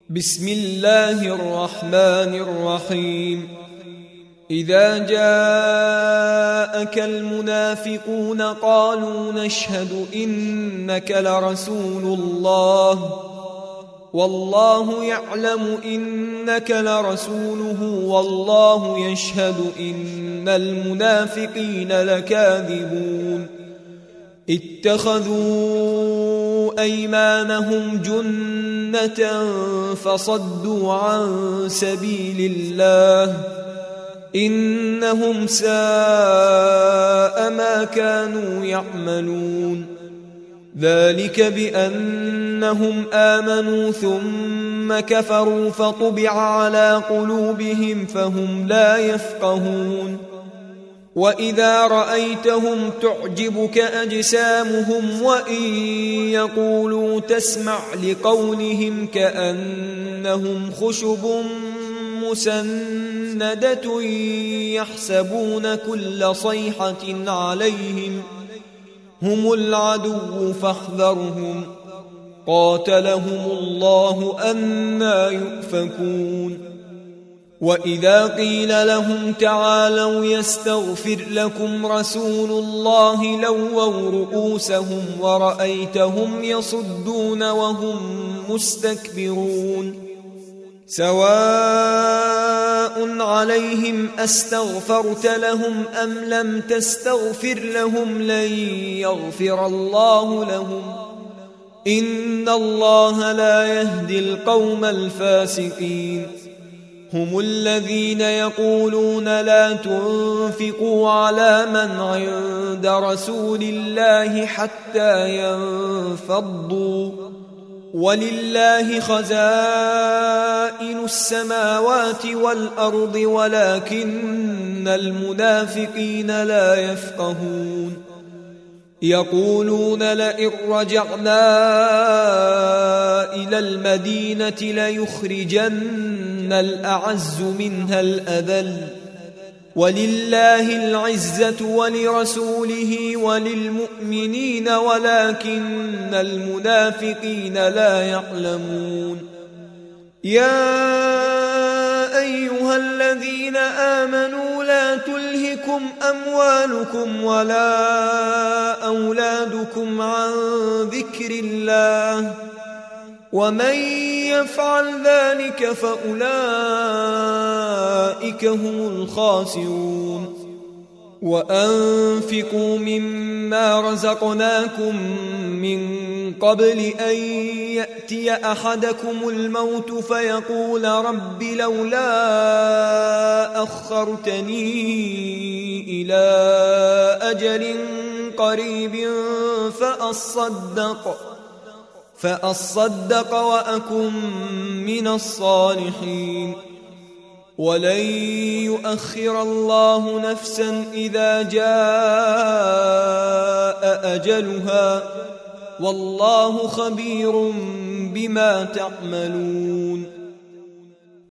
بسم الله الرحمن الرحيم. إذا جاءك المنافقون قالوا نشهد إنك لرسول الله والله يعلم إنك لرسوله والله يشهد إن المنافقين لكاذبون. اتخذوا أيمانهم جنة فصدوا عن سبيل الله إنهم ساء ما كانوا يعملون. ذلك بأنهم آمنوا ثم كفروا فطبع على قلوبهم فهم لا يفقهون. وإذا رأيتهم تعجبك أجسامهم وإن يقولوا تسمع لقولهم كأنهم خشب مسندة يحسبون كل صيحة عليهم هم العدو فاحذرهم قاتلهم الله أنى يؤفكون. وإذا قيل لهم تعالوا يستغفر لكم رسول الله لووا رؤوسهم ورأيتهم يصدون وهم مستكبرون. سواء عليهم أستغفرت لهم أم لم تستغفر لهم لن يغفر الله لهم إن الله لا يهدي القوم الفاسقين. هم الذين يقولون لا تنفقوا على من عند رسول الله حتى ينفضوا ولله خزائن السماوات والأرض ولكن المنافقين لا يفقهون. يقولون لئن رجعنا إلى المدينة ليخرجن الأعز منها الأذل ولله العزة ولرسوله وللمؤمنين ولكن المنافقين لا يعلمون. يا أيها الذين آمنوا لا تلهكم أموالكم ولا أولادكم عن ذكر الله ومن يفعل ذلك فأولئك هم الخاسرون. وأنفقوا مما رزقناكم من قبل أن يأتي أحدكم الموت فيقول رب لولا أخرتني إلى أجل قريب فأصدق وأكن من الصالحين. ولن يؤخر الله نفسا إذا جاء أجلها والله خبير بما تعملون.